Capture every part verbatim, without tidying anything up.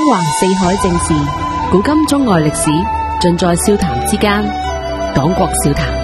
橫四海正事，古今中外歷史，盡在笑談之間。講國笑談。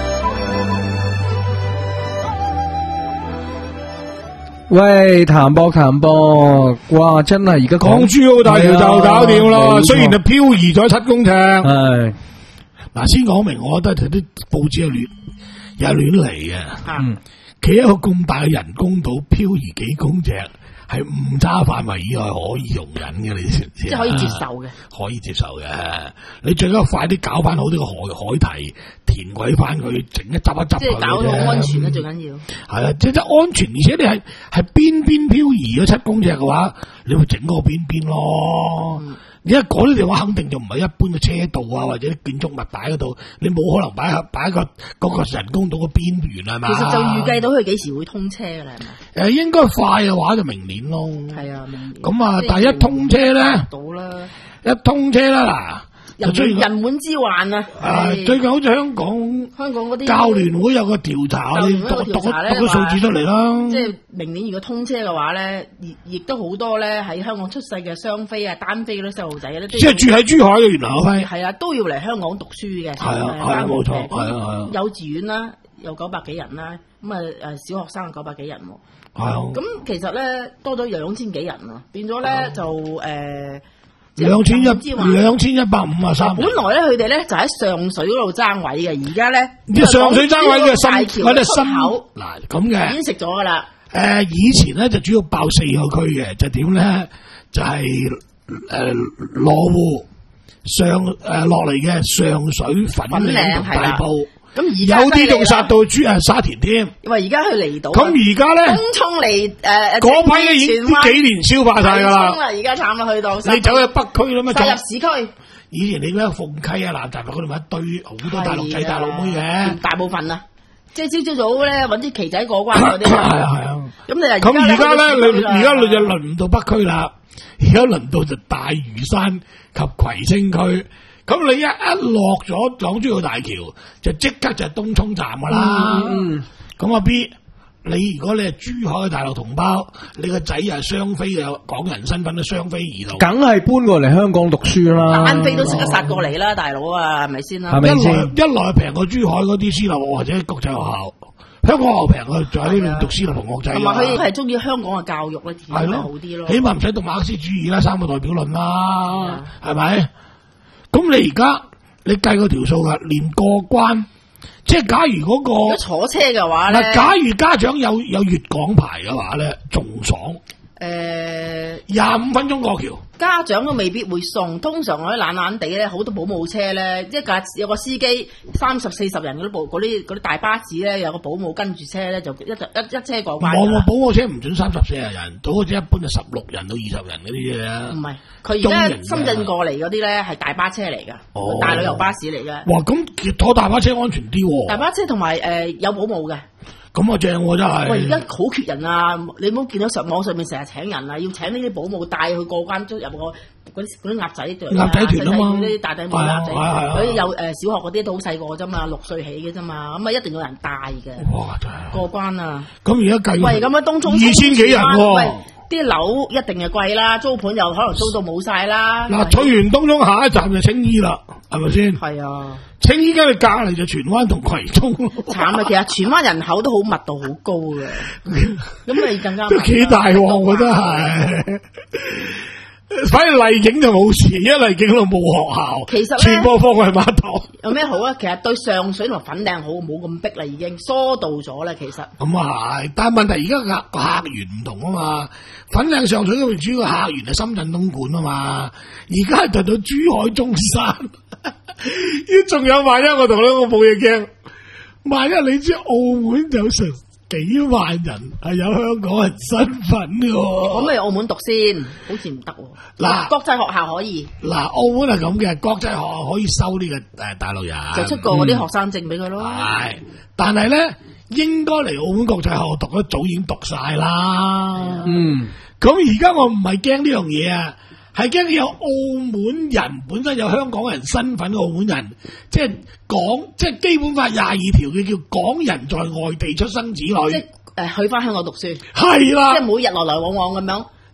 喂，譚博譚博，哇，真係而家港珠澳大橋就搞掂啦， 啊、 雖然係漂移咗七公尺。 係嗱，先講明，我覺得啲報紙係亂，又係亂嚟嘅。 嗯， 企一個咁大嘅人工島漂移幾公尺，係誤差範圍以外可以容忍嘅，你知唔知？ 即係可以接受嘅， 可以接受嘅。你最緊要快啲搞翻好呢個海海堤，填鬼翻佢，整一執一執佢。 即係搞到安全啦，最緊要。 係啊，即係安全，而且你係係邊邊漂移咗七公尺嘅話，你會整嗰個邊邊咯。嗯而家嗰啲地方肯定就唔係一般嘅車道啊，或者建築物擺嗰度，你冇可能擺喺擺喺個嗰個人工島嘅邊緣係嘛？ 其實就預計到佢幾時會通車㗎啦，係咪？ 誒，應該快嘅話就明年咯。係啊，明年。 咁啊，但係一通車咧， 到啦， 一通車啦嗱。 人人滿之患啊！ 誒，最近好似香港香港嗰啲教聯會有個調查，你讀讀讀個數字出嚟啦。 即係明年如果通車嘅話咧，亦亦都好多咧喺香港出世嘅雙非啊、單非嗰啲細路仔咧， 即係住喺珠海嘅原來嗰批。 係啊，都要嚟香港讀書嘅。 係啊，係啊，冇錯，係啊，係啊。 幼稚園啦，有九百幾人啦，咁啊誒小學生九百幾人喎。 係啊。 咁其實咧多咗兩千幾人啊，變咗咧就誒。 兩千一兩千一百五啊三。 本來咧，佢哋咧就喺上水嗰度爭位嘅，而家咧即係上水爭位嘅新，我哋新口嗱咁嘅已經食咗噶啦。 誒、呃，以前咧就主要爆四個區嘅，就點咧就係誒羅湖上誒落嚟嘅上水粉嶺同大埔。咁而家有啲仲殺到珠誒沙田添， 因為而家佢嚟到， 咁而家咧， 東涌嚟誒嗰批已經呢幾年消化晒噶啦， 而家慘啦，去到你走去北區啦嘛， 殺入市區。 以前你嗰個鳳溪啊、南大圍嗰度咪一堆好多大陸仔、大陸妹嘅， 大部分啊，即係朝朝早咧揾啲旗仔過關嗰啲。係啊係啊。 咁你咁而家咧，你而家你就輪唔到北區啦，而家輪到就大嶼山及葵青區。咁你一一落咗港珠澳大橋，就即刻就係東涌站噶啦。咁、嗯、阿 B， 你如果你係珠海嘅大陸同胞，你個仔又係雙非嘅港人身份，都雙非兒童， 梗係搬過嚟香港讀書啦。 單非都識得殺過嚟啦，大佬啊，係咪先啦？ 係咪先？一來平過珠海嗰啲私立或者國際學校，香港學校平過，仲喺呢邊讀私立同國際。 同埋佢係中意香港嘅教育咧，係咯好啲咯。 起碼唔使讀馬克思主義啦，三個代表論啦，係咪？咁你而家你計個條數噶，連過關，即係假如嗰、那個坐車嘅話咧， 嗱，假如家長有有粵港牌嘅話咧，仲爽。誒、 呃， 廿五分鐘過橋， 家長都未必會送。通常我啲懶懶地咧，好多保姆車咧，一架有個司機三十四十人嗰啲部嗰啲嗰啲大巴士咧，有個保姆跟住車咧，就一一一車過關。 我保姆車唔准三十四十人，到嗰隻一般就十六人到二十人嗰啲嘢。 唔係，佢而家深圳過嚟嗰啲咧係大巴車嚟噶，哦、大旅遊巴士嚟嘅。 哇，咁坐大巴車安全啲喎。 大巴車同埋誒有保姆嘅。 咁啊正喎真係！ 喂，而家好缺人啊！你唔好見到上網上面成日請人啊，要請呢啲保姆帶佢過關，入個嗰啲嗰啲鴨仔隊啊， 鴨仔團啊嘛， 啲大底帽鴨仔，嗰啲有誒小學嗰啲都好細個啫嘛，六歲起嘅啫嘛，咁啊一定有人帶嘅。 哇！真係過關啊！ 咁而家計喂，咁樣東涌二千幾人喎， 啲樓一定係貴啦，租盤又可能租到冇晒啦。 嗱，去完東涌下一站就青衣啦，係咪先？ 係啊。 青衣間你隔籬就荃灣同葵涌， 慘啊！其實荃灣人口都好密度好高嘅，咁你更加都幾大鑊，我覺得係。反正麗景就冇事，因為麗景度冇學校， 其實全部放喺碼頭。 有咩好啊？其實對上水同粉嶺好，冇咁逼啦，已經疏導咗啦。其實咁啊係，但係問題而家客客源唔同啊嘛。粉嶺上水嗰邊主要客源係深圳東莞啊嘛，而家就到珠海中山。依仲有萬一我同你我冇嘢驚，萬一你知澳門有成幾萬人係有香港人身份嘅， 咁咪澳門讀先，好似唔得。嗱，國際學校可以。嗱， 澳門係咁嘅，國際學校可以收呢個誒大陸人， 就出過嗰啲學生證俾佢咯。 係、嗯，但係咧應該嚟澳門國際學校讀，一早已經讀晒啦。嗯，咁而家我唔係驚呢樣嘢啊。係驚有澳門人本身有香港人身份嘅澳門人，即係港，即係基本法廿二條嘅叫港人在外地出生子女， 即係誒去翻香港讀書， 係啦， 即係每日來來往往咁樣。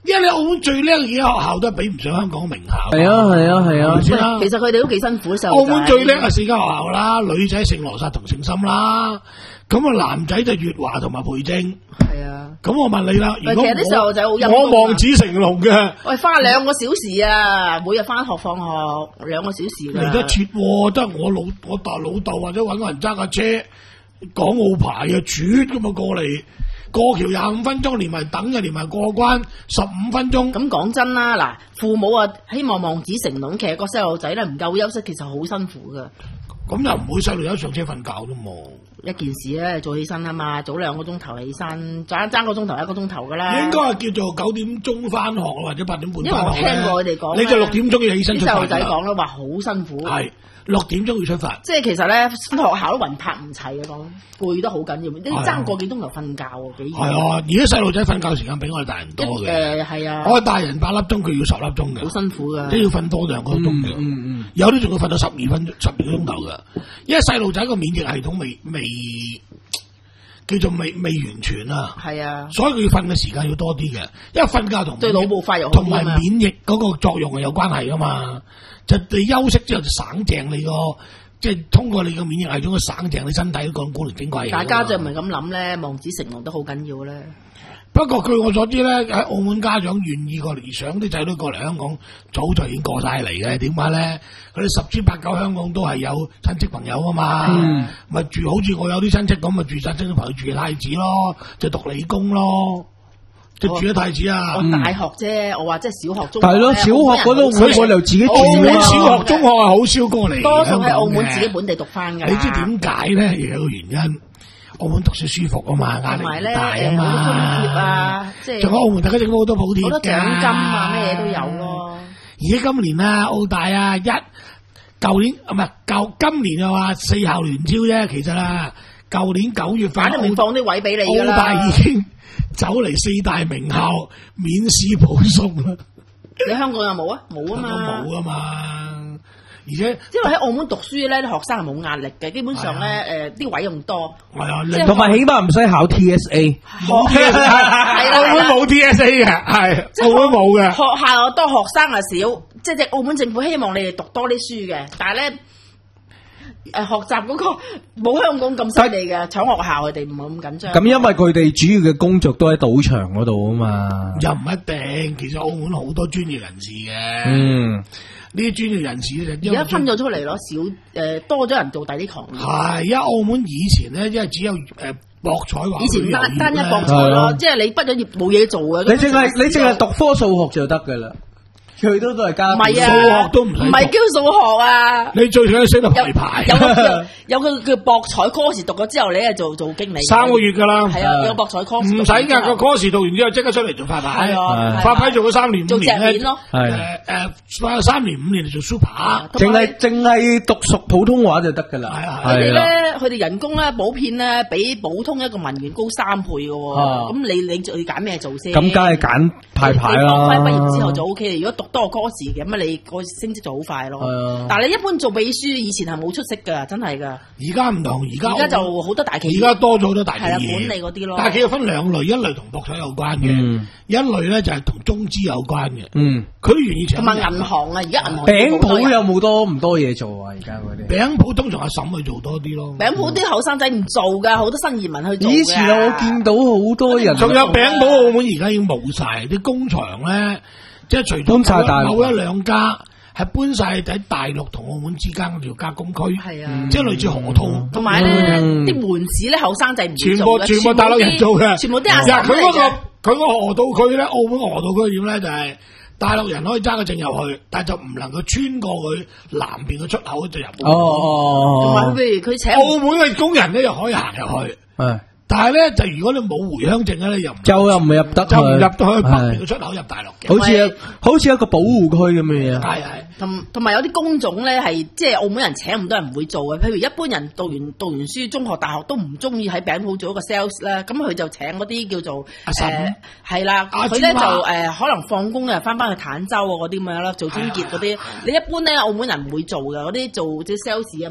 因為你澳門最叻嘅學校都係比唔上香港名校。 係啊係啊係啊， 係咪先啦其實佢哋都幾辛苦，細澳路仔門最叻係四間學校啦，女仔聖羅撒同聖心啦，咁啊男仔就粵華同埋培正。 係啊， 咁我問你啦，如果其實啲細路仔好陰我功啊望子成龍嘅， 喂，花兩個小時啊，每日翻學放學兩個小時㗎嚟得切喎，得我老我大老豆或者揾個人揸架車港澳牌嘅絕咁啊過嚟，過橋廿五分鐘，連埋等嘅，連埋過關十五分鐘。 咁講真啦，嗱，父母啊希望望子成龍，其實個細路仔咧唔夠休息，其實好辛苦㗎。 咁又唔會細路仔上車瞓覺啫嘛。 一件事咧，早起身啊嘛，早兩個鐘頭起身，爭爭個鐘頭一個鐘頭噶啦。 應該係叫做九點鐘翻學或者八點半因為我翻學聽過佢哋講呢， 你就六點鐘要起身啲出發㗎。 細路仔講啦，話好辛苦。 係六點鐘要出發。 即係其實咧，學校都魂魄唔齊嘅講，攰得好緊要，你爭個幾鐘頭瞓覺喎，幾係啊！而家細路仔瞓覺時間比我哋大人多嘅。 誒係啊， 我哋大人八粒鐘，佢要十粒鐘嘅。 好辛苦㗎。 都要瞓多兩個鐘嘅。 嗯嗯， 有啲仲要瞓到十二分鐘、十二個鐘頭㗎。因為細路仔個免疫系統未未叫做未未完全啊。 係啊， 所以佢要瞓嘅時間要多啲嘅，因為瞓覺同對腦部發育好同埋啲啊嘛免疫嗰個作用係有關係噶嘛。就你休息之後就省淨你個，即係通過你個免疫系統去省淨你身體嗰個古靈精怪嘢㗎嘛。 大家就唔係咁諗咧，望子成龍都好緊要咧。 不過據我所知咧，喺澳門家長願意過嚟想啲仔女過嚟香港，早就已經過晒嚟嘅。點解咧？佢哋十之八九香港都係有親戚朋友啊嘛，咪、嗯、住好似我有啲親戚咁，咪住晒親戚朋友住嘅太子咯，就讀理工咯，就住咗太子啊。 我大學啫，我話即係小學、中學。 係咯，小學嗰度會過嚟自己住澳門啊。 小學、中學係好少過嚟， 多數喺澳門自己本地讀翻㗎。 你知點解咧？亦有個原因。澳門讀書舒服啊嘛，壓力唔大啊嘛， 好多津貼啊，即係仲有澳門大家政府好多補貼， 好多獎金啊，咩嘢都有咯。 而家今年啊，澳大啊一舊年唔係舊今年就話四校聯招啫，其實啦，舊年九月份都未放啲位俾你㗎啦。 澳大已經走嚟四大名校免試保送啦。 你香港有冇啊？冇啊嘛， 冇啊嘛。而且， 因為喺澳門讀書咧，啲學生係冇壓力嘅，基本上咧，誒啲位用多， 係啊， 同埋起碼唔使考 T S A， 冇 T S A，澳門冇 T S A 嘅，係澳門冇嘅。 學校又多，學生又少，即係澳門政府希望你哋讀多啲書嘅，但係咧誒學習嗰個冇香港咁犀利嘅，搶學校佢哋唔係咁緊張。 咁因為佢哋主要嘅工作都喺賭場嗰度啊嘛， 又唔一定，其實澳門好多專業人士嘅。 嗯。 呢啲專業人士咧就而家分咗出嚟咯，少誒、呃、多咗人做第啲行業。 係，因為澳門以前咧，因為只有誒、呃、博彩話， 以前單單一博彩咯，即係你畢咗業冇嘢做嘅。 你淨係你淨係讀科數學就得㗎啦。佢都都係加， 唔係啊， 數學都唔使， 唔係叫數學啊。 你最緊要識得排牌。 有個叫有個叫博彩 course 讀咗之後，你係做做經理。 三個月㗎啦。 係啊，有博彩 course。 唔使㗎，個 course 讀完之後即刻出嚟做發牌。 係啊， 發牌做咗三年五年咧。 咯。 係誒誒，三年五年就做 super。 淨係淨係讀熟普通話就得㗎啦。 係啊。 佢哋咧，佢哋人工咧，普遍咧比普通一個文員高三倍㗎喎。咁你你要揀咩做先？ 咁梗係揀派牌啦。 你學畢業之後就 O K，如果讀多個 course 嘅。咁啊，你個升職就好快咯。 Uh, 但係你一般做秘書，以前係冇出息㗎，真係㗎。 而家唔同，而家而家就好多大企業。 而家多咗好多大企業。 係啦，管理嗰啲咯。 大企業分兩類，一類同博彩有關嘅，嗯、一類咧就係同中資有關嘅。嗯，佢都願意請。 同埋銀行啊，而家銀行餅鋪有冇多唔多嘢做啊？而家嗰啲餅鋪通常阿嬸去做多啲咯。 餅鋪啲後生仔唔做㗎，好多新移民去做。 以前我見到好多人。 仲有餅鋪，澳門而家已經冇晒啲工場咧，即係除咗某一兩家。係搬晒喺大陸同澳門之間嗰條加工區，係啊，即係類似河套。 同埋咧，啲門市咧後生仔唔全部全部大陸人做嘅， 全部啲阿嬸嚟嘅。 佢嗰個佢嗰個河套區咧，澳門河套區點咧就係大陸人可以揸個證入去，但係就唔能夠穿過佢南邊嘅出口就入。 哦哦同埋譬如佢請澳門嘅工人咧又可以行入去。係。但係咧，就如果你冇回鄉證咧，又就又唔入得， 就唔入到去北邊嘅出口入大陸嘅， 好似好似一個保護區咁嘅嘢。 係係， 同同埋有啲工種咧係即係澳門人請咁多人唔會做嘅，譬如一般人讀完讀完書，中學、大學都唔中意喺餅鋪做一個 sales 啦，咁佢就請嗰啲叫做誒係啦，佢咧就誒可能放工啊翻返去坦洲啊嗰啲咁樣啦，做清潔嗰啲。你一般咧澳門人唔會做嘅，嗰啲做啲 sales 啊嘛。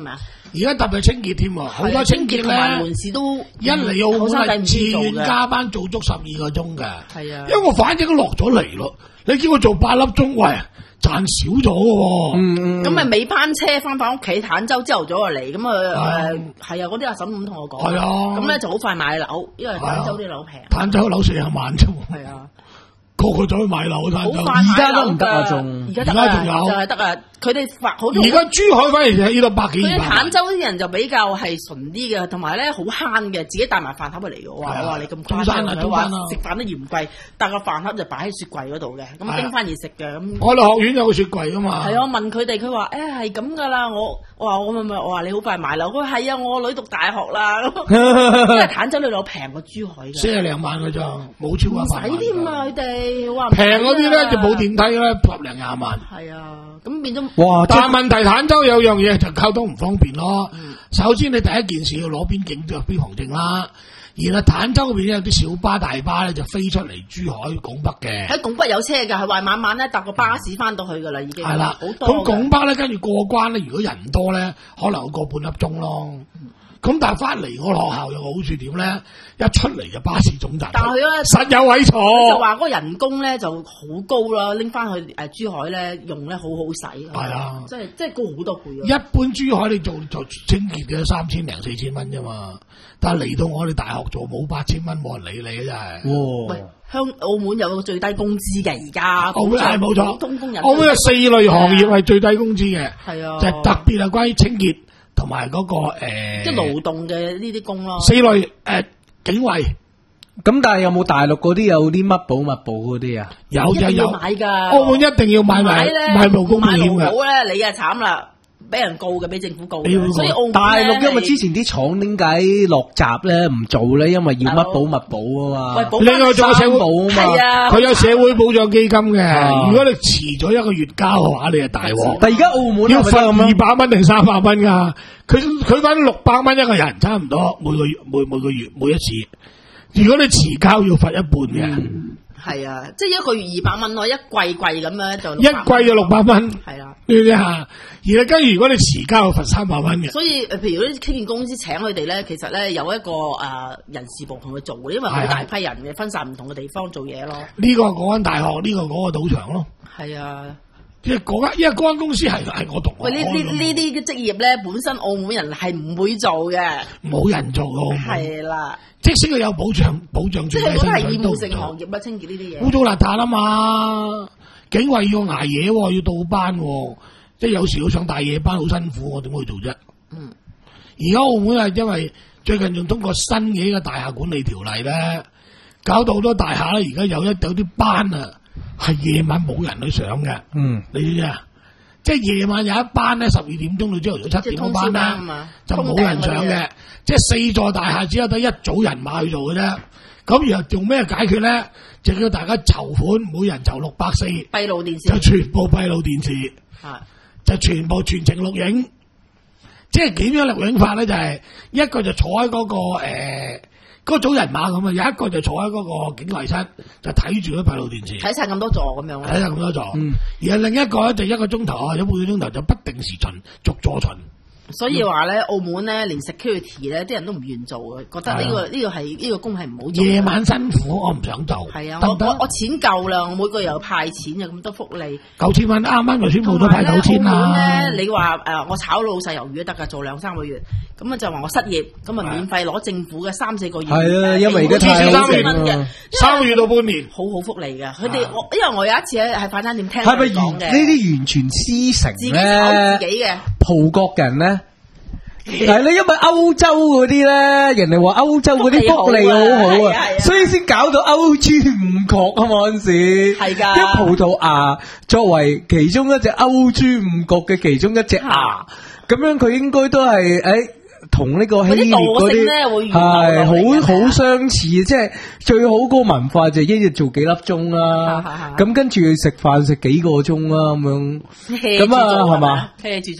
而家特別清潔添喎，好多清潔同埋咧， 門市都一嚟澳門係自願加， 加班做足十二個鐘嘅。 係啊， 因為我反正都落咗嚟咯，你叫我做八粒鐘，喂，賺少咗嘅喎。 嗯咁咪尾班車翻返屋企，坦洲朝頭早就嚟，咁啊誒係啊，嗰啲阿嬸咁同我講。 係啊， 咁咧就好快買樓，因為坦洲啲樓平。 坦洲樓四十萬啫喎。 係啊。 個個走去買樓，坦洲而家都唔得啊，仲而家而家仲有就係得啊！佢哋發好多。 而家珠海反而就係呢度百幾佢哋二百萬。 坦洲啲人就比較係純啲嘅，同埋咧好慳嘅，自己帶埋飯盒嚟嘅。我話我話你咁誇張，佢話食飯都嫌貴，但個飯盒就擺喺雪櫃嗰度嘅，咁叮翻熱食嘅。咁我哋學院有個雪櫃噶嘛。 係啊，我問佢哋，佢話誒係咁噶啦。我我話我咪咪我話你好快買樓，佢話係啊，我女讀大學啦。因為坦洲啲樓平過珠海嘅， 四廿零萬嘅咋，冇超過唔使添啊！佢哋話平嗰啲咧就冇電梯啦，十零廿萬。 係啊，咁變咗哇！ 但係問題坦洲有樣嘢就交通唔方便咯。嗯、首先你第一件事要攞邊境嘅邊防證啦，然後坦洲嗰邊有啲小巴大巴咧就飛出嚟珠海拱北嘅。喺拱北有車㗎，係話晚晚咧搭個巴士翻到去㗎啦，已經。係啦，好多。 咁拱北咧跟住過關咧，如果人多咧，可能會過半粒鐘咯。咁、嗯、但係翻嚟個學校有個好處點咧？一出嚟就巴士總站，但係佢咧實有位坐。 就話嗰個人工咧就好高啦，拎翻去誒珠海咧用咧好好使。係啊，即係即係高好多倍。 一般珠海你做做清潔嘅三千零四千蚊啫嘛，但係嚟到我哋大學做冇八千蚊，冇人理你嘅真係。 喂，香澳門有個最低工資嘅而家。 澳門係冇錯， 普通工人。 澳門有四類行業係最低工資嘅。 係啊， 就係特別係關於清潔同埋嗰個誒， 即係勞動嘅呢啲工咯。 四類誒。呃警衛， 咁但係有冇大陸嗰啲有啲乜保乜保嗰啲啊？ 有有有買㗎， 澳門一定要買埋買勞工保險㗎。 買勞保咧，你啊慘啦，俾人告嘅，俾政府告嘅。所以澳門大陸因為之前啲廠點解落閘咧唔做咧？因為要乜保乜保啊嘛。 另外仲有社會保啊嘛， 佢有社會保障基金嘅。如果你遲咗一個月交嘅話，你係大鑊。 但係而家澳門要罰二百蚊定三百蚊㗎。佢佢揾六百蚊一個人，差唔多每個月每每個月每一次。如果你遲交要罰一半嘅， 係、嗯、啊，即係一個月二百蚊咯，一季季咁樣就一季就六百蚊， 係啦。 你睇下，而家跟住如果你遲交要罰三百蚊嘅。 所以誒，譬如嗰啲清潔公司請佢哋咧，其實咧有一個誒、呃、人事部同佢做嘅，因為好大批人嘅，分散唔同嘅地方做嘢咯。 呢、這個嗰間大學，呢、這個嗰個賭場咯。 係啊。 即係嗰間，因為嗰間公司係係我讀。喂， 呢呢呢啲嘅職業咧，本身澳門人係唔會做嘅， 冇人做嘅。 係啦， 即使佢有保障，保障住。 即係嗰係義務性行業啦，清潔呢啲嘢。 污糟邋遢啊嘛，警衛要捱夜喎，要倒班喎，即係有時要上大夜班，好辛苦，我點會做啫？嗯。而家澳門係因為最近仲通過新嘅呢個大廈管理條例咧，搞到好多大廈咧，而家有一有啲班啊。係夜晚冇人去上嘅，嗯，你知唔知啊？即係夜晚有一班咧，十二點鐘到朝頭早七點嗰班啦，就冇人上嘅。即係四座大廈只有得一組人馬去做嘅啫。咁然後用咩解決咧？就叫大家籌款，每人籌六百四， 閉路電視就全部閉路電視，啊，就全部全程錄影。即係點樣錄影法咧？就係、是、一個就坐喺嗰、那個誒。呃嗰組人馬咁啊，有一個就坐喺嗰個警衛室，就睇住嗰閉路電視， 睇晒咁多座咁樣。 睇晒咁多座，嗯、而係另一個咧就一個鐘頭啊，或者半個鐘頭就不定時巡，逐座巡。所以話咧，澳門咧連 security 咧，啲人都唔願做嘅，覺得呢、呢個呢、呢個係呢、呢個工係唔好做。夜晚辛苦，我唔想做。係啊，我我我錢夠啦，我每個月有派錢，有咁多福利。九千蚊啱啱就宣布咗派九千啦。澳門咧，你話誒、呃，我炒老細魷魚都得㗎，做兩三個月，咁啊就話我失業，咁啊免費攞政府嘅三四個月。係啊，因為而家太三個月嘅，三個月到半年，好好福利㗎。佢哋我因為我有一次喺喺快餐店聽佢講嘅，呢啲完全師承咧，自己炒自己嘅葡國人咧。係咧，因為歐洲嗰啲咧，人哋話歐洲嗰啲福利好好啊，所以先搞到歐豬五國啊嘛嗰陣時。係噶，啲葡萄牙作為其中一隻歐豬五國嘅其中一隻牙，咁樣佢應該都係誒同呢個希臘嗰啲係好好相似，即係最好嗰個文化就一日做幾粒鐘啦，咁跟住食飯食幾個鐘啦咁樣，咁啊係嘛？聽住做。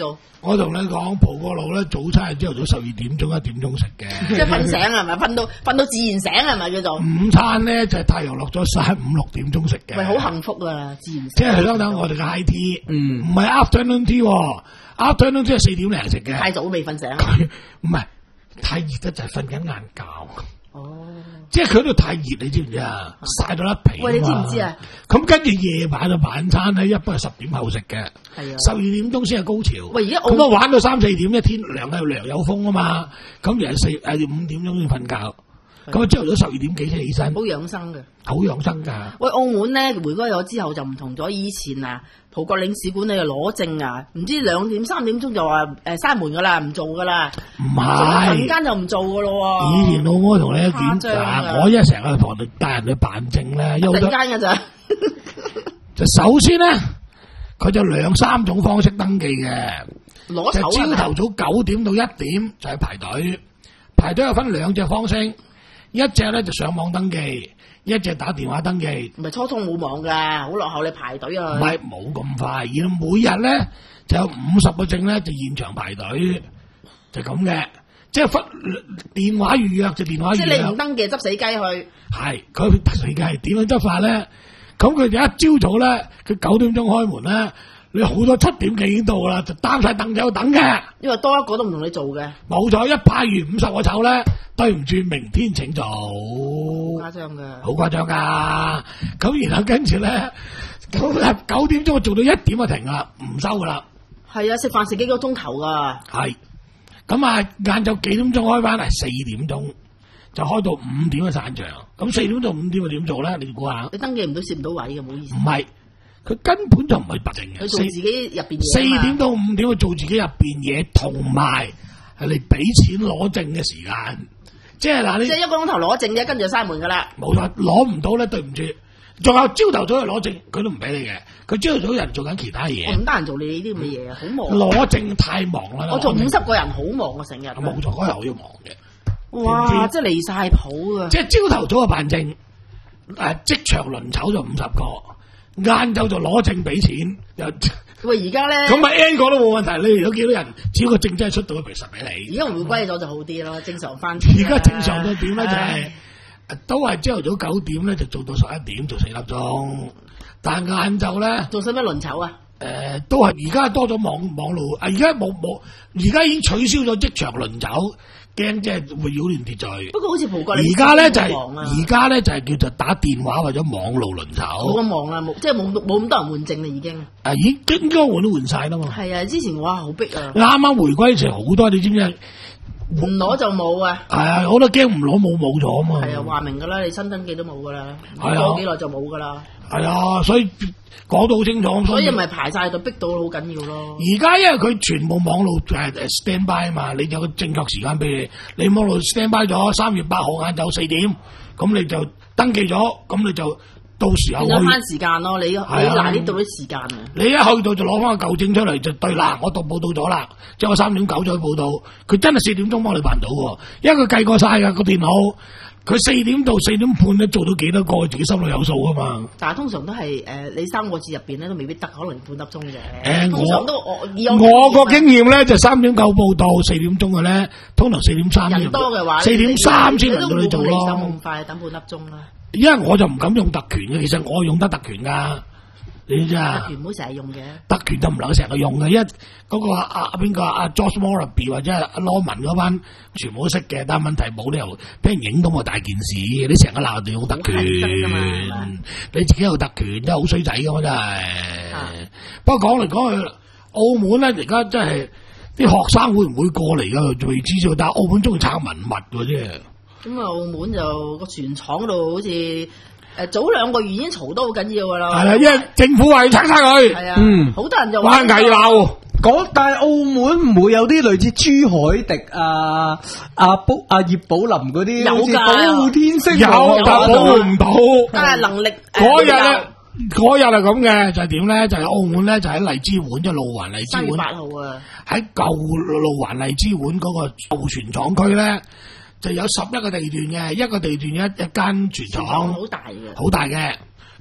我同你講，蒲過路咧，早餐係朝頭早十二點鐘一點鐘食嘅， 即係瞓醒係咪？瞓到瞓到自然醒係咪叫做？ 午餐咧就係、太陽落咗晒五六點鐘食嘅， 咪好幸福啊！自然醒即係相等我哋嘅 high tea， 嗯， 唔係 afternoon tea，afternoon tea 係四點零食嘅， 太早未瞓醒， 唔係太熱得就係瞓緊晏覺。 哦， 即係佢度太熱，你知唔知啊？曬到甩皮。 喂，你知唔知啊？ 咁跟住夜晚嘅晚餐咧，一般係十點後食嘅， 係啊， 十二點鐘先係高潮。 喂，而家咁啊玩到三四點，一天涼有涼有風啊嘛，咁又係四誒五點鐘先瞓覺。咁啊朝頭早十二點幾先起身， 好養生嘅， 好養生㗎。 喂，澳門咧回歸咗之後就唔同咗以前啊，葡國領事館你就攞證啊，唔知兩點三點鐘就話誒閂門㗎啦，唔做㗎啦， 唔係， 陣間就唔做㗎咯喎。 以前澳門同你一檢誇張啊嗱，我一成日同人帶人去辦證咧，有好多陣間㗎咋？ 就首先咧，佢就兩三種方式登記嘅。 攞就朝籌啊！ 頭早九點到一點就係排隊，排隊有分兩隻方式，一隻咧就上網登記，一隻打電話登記。 唔係初初冇網㗎，好落後你排隊啊！ 唔係冇咁快，而每日咧就有五十個證咧就現場排隊，就咁嘅，即係分電話預約就電話即係你唔預約。 登記執死雞去， 係佢死雞點樣執法咧？咁佢哋一朝早咧，佢九點鐘開門咧。你好多七點幾已經到啦，就擔晒凳仔喺度等嘅。 因為多一個都唔同你做嘅， 冇錯，一派完五十個籌咧，對唔住，明天請做。 誇張㗎。 好誇張噶。咁然後跟住咧，九九點鐘我做到一點就停啦，唔收噶啦。 係啊，食飯食幾個鐘頭㗎。 係。咁啊，晏晝幾點鐘開翻嚟？四點鐘就開到五點嘅散場。咁四點到五點就點做咧？你估下？ 你登記唔到，攝唔到位嘅，唔好意思。 唔係。佢根本就唔係白證嘅， 佢做自己入邊嘢。 四點到五點去做自己入邊嘢，同埋係你俾錢攞證嘅時間，即係嗱你即係一個鐘頭攞證啫，跟住就閂門㗎啦。 冇錯，攞唔到咧，對唔住。仲有朝頭早去攞證，佢都唔俾你嘅。佢朝頭早有人做緊其他嘢， 我唔得閒做你呢啲咁嘅嘢啊，好忙。 攞證太忙啦。 我做五十個人好忙啊，成日。 冇錯，嗰日好要忙嘅。 哇！即係離晒譜啊！ 即係朝頭早啊辦證，誒即場輪籌就五十個。晏晝就攞證俾錢，又喂而家咧， 咁咪 N 個都冇問題。你如果幾多人，只要個證真係出到，譬如實俾你。 而家回歸咗就好啲咯，正常翻。 而家正常到點咧就係、是，都係朝頭早九點咧就做到十一點，做四粒鐘。但係晏晝咧， 做使乜輪籌啊？ 誒、呃，都係而家多咗網網路，啊而家冇冇，而家已經取消咗即場輪籌。驚即係會擾亂秩序。 不過好似葡國， 而家咧就係而家咧就係叫做打電話或者網路輪籌。 冇咁忙啦，冇即係冇冇咁多人換證啦，已經。 啊，已經應該換都換晒啦嘛。 係啊，之前哇好逼啊。 啱啱回歸時好多，你知唔知啊？ 唔攞就冇啊。 係啊，我都驚唔攞冇冇咗啊嘛。 係啊，話明㗎啦，你新登記都冇㗎啦， 係啊， 過幾耐就冇㗎啦。 係啊，所以講到好清楚。 所以咪排晒隊，逼到好緊要咯。 而家因為佢全部網路誒誒 stand by 啊嘛，你有個正確時間俾你，你網路 stand by 咗三月八號晏晝四點，咁你就登記咗，咁你就到時候變咗慳時間咯。你你嗱呢度啲時間啊， 你一去到就攞翻個舊證出嚟就對啦，我到報到咗啦，即係我三點九再報到，佢真係四點鐘幫你辦到喎，因為佢計過晒㗎個電腦。佢四點到四點半咧做到幾多個，自己心裏有數啊嘛。 但係通常都係誒、呃，你三個字入邊咧都未必得，可能半粒鐘嘅。誒、 呃， 通常都我我個經驗咧就三點九報到，四點鐘嘅咧，通常四點三。 人多嘅話， 四點三先輪到你做咯。 都冇咁快，等半粒鐘啦。 因為我就唔敢用特權嘅，其實我用得特權㗎。你知啊？ 特權唔好成日用嘅。 特權就唔能夠成日用嘅，因為嗰個阿阿邊個阿 George Morabee 或者阿羅文嗰班全部都識嘅，但係問題冇理由俾人影到我大件事。你成日鬧人哋用特權，你自己有特權真係好衰仔㗎嘛真係。啊、不過講嚟講去，澳門咧而家真係啲學生會唔會過嚟㗎？未知道，但係澳門中意炒文物㗎啫。咁啊，澳門就個船廠度好似。誒早兩個月已經嘈得好緊要㗎啦， 係啦，因為政府話要拆晒佢， 係啊， 嗯， 好多人就話危樓。 講但係澳門唔會有啲類似朱凱迪啊、阿寶、阿葉寶林嗰啲， 有㗎， 保護天星有，但保護唔到。 但係能力嗰日咧，嗰日係咁嘅，就係點咧？就係澳門咧，就喺荔枝灣，即係路環荔枝灣。三月八號啊， 喺舊路環荔枝灣嗰個舊船廠區咧。就有十一個地段嘅，一個地段一一間船廠， 好大嘅， 好大嘅。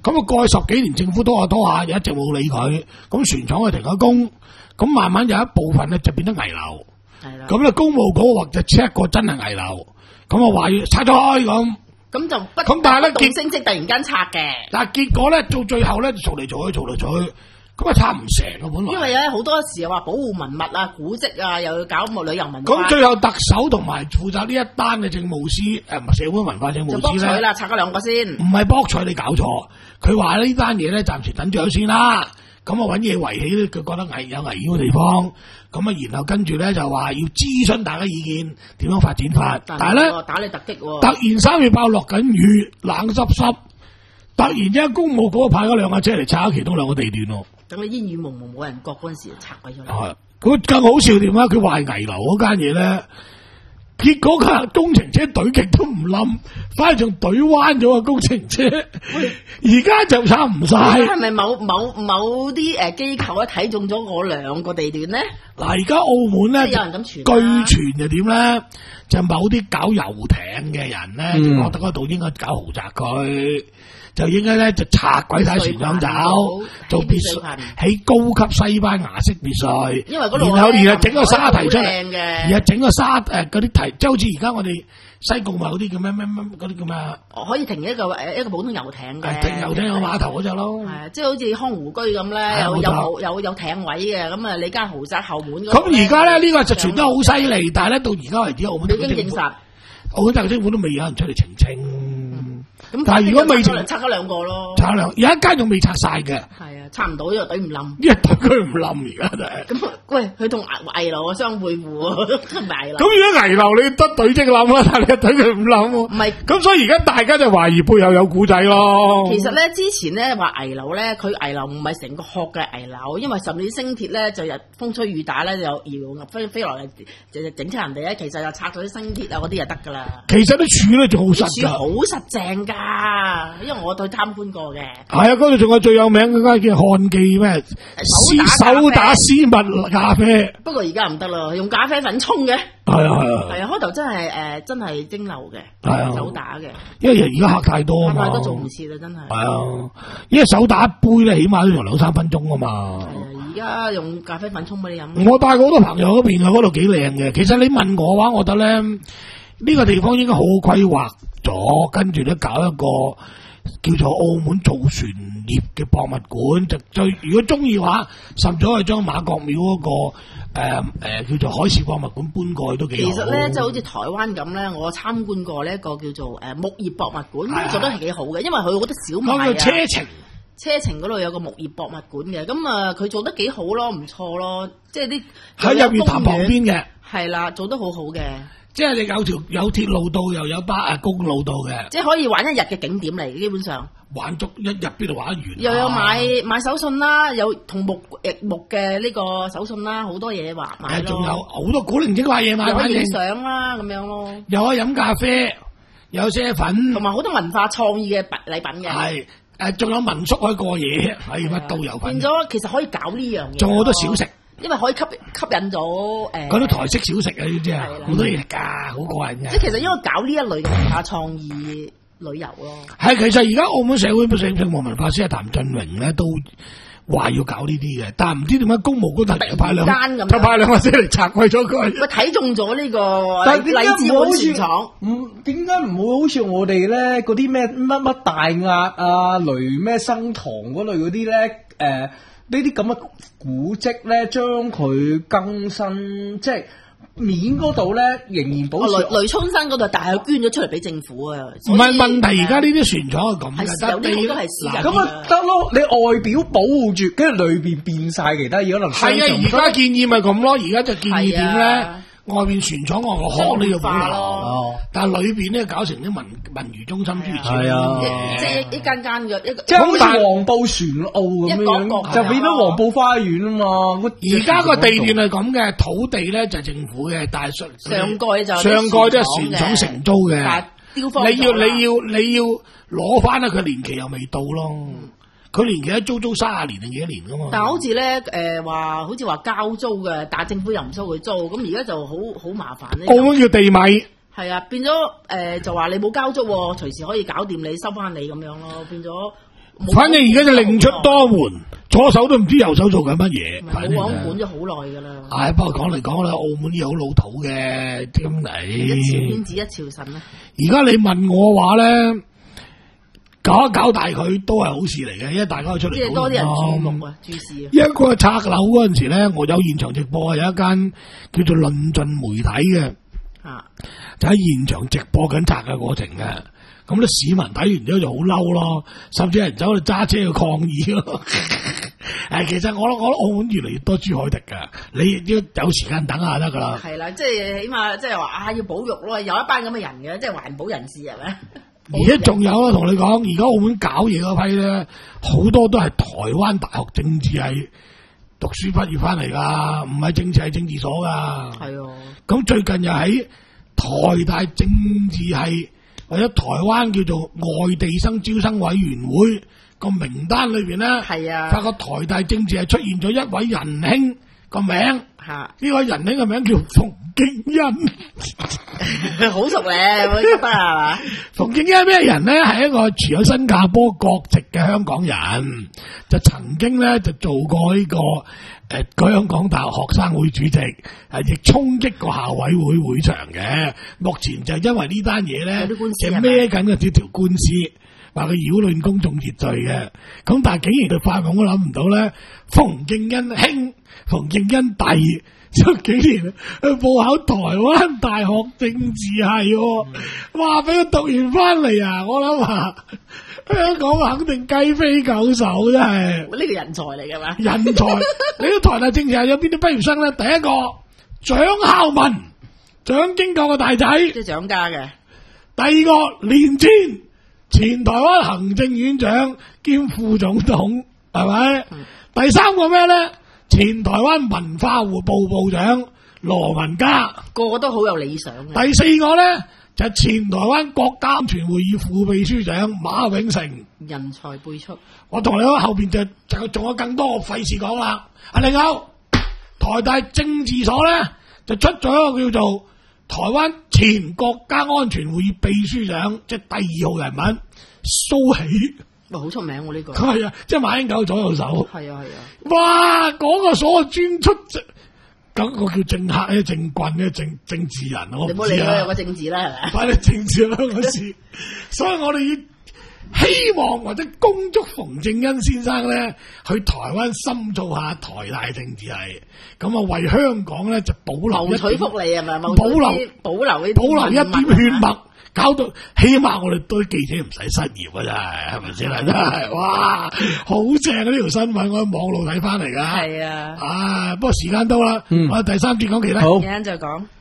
咁啊過去十幾年政府拖下拖下，又一直冇理佢，咁船廠佢停咗工，咁慢慢有一部分咧就變得危樓。 係啦。 咁咧公務局或者 check 過真係危樓，咁啊話要拆咗開咁。 咁就不咁但係咧不動聲色突然間拆嘅。 但係結果咧到最後咧就嘈嚟嘈去嘈嚟嘈去，咁啊拆唔成啊本來。 因為咧好多時又話保護文物啊、古蹟啊，又要搞個旅遊文化。 咁最後特首同埋負責呢一單嘅政務司誒唔係社會文化政務司咧， 就博取啦，拆咗兩個先。 唔係博取，你搞錯。佢話呢單嘢咧暫時等住先啦。咁啊揾嘢圍起咧，佢覺得危有危險嘅地方。咁啊，然後跟住咧就話要諮詢大家意見，點樣發展法。但係咧打你突擊喎， 突然三月爆落緊雨，冷濕濕，突然之間公務局派咗兩架車嚟拆其中兩個地段咯。 等你煙雨蒙蒙冇人覺嗰陣時就拆鬼咗啦。 係，咁更好笑點啊？佢話係危樓嗰間嘢咧，結果架工程車懟極都唔冧，反而仲懟彎咗個工程車。而家就拆唔晒。 係咪某某某啲誒機構咧睇中咗我兩個地段咧？ 嗱，而家澳門咧， 有人咁傳， 據傳就點咧？就某啲搞遊艇嘅人咧，就覺得嗰度應該搞豪宅區，就應該咧就拆鬼晒船廠走，做別墅，起高級西班牙式別墅。 因為嗰度然後然後整個沙堤出嚟， 嘅， 然後整個沙誒嗰啲堤，即係好似而家我哋西貢咪嗰啲叫咩咩咩嗰啲叫咩？ 可以停一個誒一個普通遊艇嘅， 停遊艇個碼頭嗰隻咯。 係啊，即係好似康湖居咁咧，有有有有艇位嘅，咁啊你間豪宅後門嗰。 咁而家咧呢個就傳得好犀利，但係咧到而家為止，澳門已經證實， 澳門特區政府都未有人出嚟澄清。 咁但係如果未拆咗兩個咯， 拆兩有一間仲未拆晒嘅。 係啊，拆唔到因為懟唔冧， 因為懟佢唔冧而家就係。 咁喂，佢同危樓啊相配互啊，都唔係危樓。 咁如果危樓你得懟即冧啦，但係你懟佢唔冧喎。 唔係， 咁所以而家大家就懷疑背後有古仔咯。 其實咧之前咧話危樓咧，佢危樓唔係成個殼嘅危樓，因為甚至星鐵咧就日風吹雨打咧就搖飛飛落嚟就就整親人哋咧，其實就拆咗啲星鐵啊嗰啲就得㗎啦。 其實啲柱咧就好實㗎， 好實淨㗎，因為我對參觀過嘅。 係啊，嗰度仲有最有名嗰間叫漢記咩？手打絲襪咖啡。 不過而家唔得啦，用咖啡粉沖嘅。 係啊係啊。 係啊，開頭真係誒真係蒸餾嘅， 係啊， 手打嘅。 因為而家客太多啊嘛， 客太多做唔切啦，真係。 係啊，因為手打一杯咧，起碼都用兩三分鐘啊嘛。 係啊，而家用咖啡粉沖俾你飲。 我帶過好多朋友嗰邊啊，嗰度幾靚嘅。其實你問我嘅話，我覺得咧呢、呢個地方應該好好規劃咗，跟住咧搞一個叫做澳門造船業嘅博物館。就最如果中意嘅話，甚至可以將馬國廟嗰、嗰個誒誒、呃呃、叫做海事博物館搬過去都幾好。 其實咧，即係好似台灣咁咧，我參觀過呢一個叫做誒木業博物館，做得係幾好嘅，因為佢好多小賣啊。 嗰個車程。 車程嗰度有個木業博物館嘅，咁啊佢做得幾好咯，唔錯咯，即係啲喺日月潭旁邊嘅， 係啦，做得好好嘅， 即係你有條有鐵路道又有巴啊公路道嘅， 即係可以玩一日嘅景點嚟，基本上玩足一日邊度玩完， 又有買買手信啦，有同木誒木嘅呢個手信啦，好多嘢話買咯， 仲有好多古靈精怪嘢買， 又可以影相啦咁樣咯， 又可以飲咖啡，有些粉， 同埋好多文化創意嘅禮品嘅， 係。誒，仲有民宿可以過夜，係乜都有。 變咗其實可以搞呢樣嘢， 仲有好多小食， 因為可以吸吸引咗誒。 嗰啲台式小食啊，呢啲啊，好多嘢㗎，好過癮嘅。 即係其實應該搞呢一類嘅文化創意旅遊咯。 係，其實而家澳門社會政政務文化司啊，譚俊榮咧都話要搞呢啲嘅，但係唔知點解公務局突然派兩就派兩個車嚟拆毀咗佢。 佢睇中咗呢個但係點解荔枝碗船廠？ 唔點解唔會好似我哋咧嗰啲咩乜乜大押啊、雷咩生堂嗰類嗰啲咧？誒、呃，呢啲咁嘅古蹟咧，將佢更新，即係面嗰度咧仍然保持。 雷雷涌山嗰度，但係佢捐咗出嚟俾政府啊！ 唔係問題，而家呢啲船廠係咁嘅， 有啲都係私人。 咁啊得咯，你外表保護住，跟住裏邊變晒其他嘢，可能係啊！而家建議咪咁咯，而家就建議點咧？外邊船廠外個殼呢要保留，但係裏邊咧搞成啲文文娛中心諸如此類。 係啊， 即係一間間嘅一個， 即係好似黃埔船澳咁樣，就變咗黃埔花園啊嘛。 而家個地段係咁嘅，土地咧就係政府嘅，但係上上蓋就上蓋都係船廠承租嘅。你要你要你要攞翻啦，佢年期又未到咯。佢年期一租租卅年定幾多年噶嘛？ 但係好似咧誒話，好似話交租嘅，但係政府又唔收佢租，咁而家就好好麻煩咧。 澳門叫地米。 係啊，變咗誒、呃、就話你冇交租，隨時可以搞掂你收翻你咁樣咯，變咗反正而家就另出多門，左手都唔知右手做緊乜嘢。 冇網管咗好耐㗎啦。 唉，不過講嚟講啦，澳門嘢好老土嘅，咁嚟。 一朝天子一朝臣啊！ 而家你問我話咧，搞一搞大佢都係好事嚟嘅，因為大家可以出嚟。 即係多啲人注目啊，注視啊。 一個拆樓嗰陣時咧，我有現場直播，有一間叫做論盡媒體嘅， 啊， 就喺現場直播緊拆嘅過程嘅。咁啲市民睇完之後就好嬲咯，甚至有人走去揸車去抗議咯。誒，其實我我覺得澳門越嚟越多朱凱迪㗎，你要有時間等下得㗎啦。 係啦，即係起碼即係話啊，要保育咯，有一班咁嘅人嘅，即係環保人士係咪？ 而家仲有啊，同你講，而家澳門搞嘢嗰批咧，好多都係台灣大學政治系讀書畢業翻嚟㗎，唔係政治系政治所㗎。係啊。咁最近又喺台大政治系或者台灣叫做外地生招生委員會個名單裏邊咧，係啊，發覺台大政治系出現咗一位仁兄個名，嚇呢位仁兄嘅名叫馮敬恩， 好熟咧，我覺得係嘛？ 馮敬恩咩人咧？係一個持有新加坡國籍嘅香港人，就曾經咧就做過呢、這個誒、呃、香港大學學生會主席，誒亦衝擊過校委會會場嘅。目前就因為呢單嘢咧，就孭緊嘅呢條官司，話佢擾亂公眾秩序嘅。咁但係竟然佢發夢都諗唔到咧，馮敬恩兄、馮敬恩弟。十幾年去報考台灣大學政治系，哇！俾佢讀完翻嚟啊！我諗下香港肯定雞飛狗手，真係呢個人才嚟㗎嘛？ 人才！你個台大政治系有邊啲畢業生咧？第一個蔣孝文，蔣經國嘅大仔， 即係蔣家嘅。 第二個連戰，前台灣行政院長兼副總統，係咪？嗯、第三個咩咧？前台灣文化部部長羅文嘉， 個個都好有理想嘅。 第四個咧就係、前台灣國家安全會議副秘書長馬永成， 人才輩出。 我同你講後邊就就仲有更多，費事講啦。啊，另外台大政治所咧就出咗一個叫做台灣前國家安全會議秘書長，即係第二號人物蘇喜。 哇，好出名喎呢個！ 係啊，即係馬英九左右手。 係啊係啊！ 哇，嗰、那個所謂專出咁、那個叫政客咧、政棍咧、政政治人，我唔知啊。你冇理佢有個政治啦，係咪？反正政治啦嗰次，所以我哋要希望或者恭祝馮敬恩先生咧去台灣深造下台大政治系，咁啊為香港咧就保留一取福利係咪？ 保留保留呢保留一點血脈。搞到起碼我哋對記者唔使失業啊！真係係咪先啦？真係哇，好正啊！呢條新聞我喺網路睇翻嚟噶。係啊，啊，不過時間到啦，嗯、我哋第三節講其他。 好，陣間再講。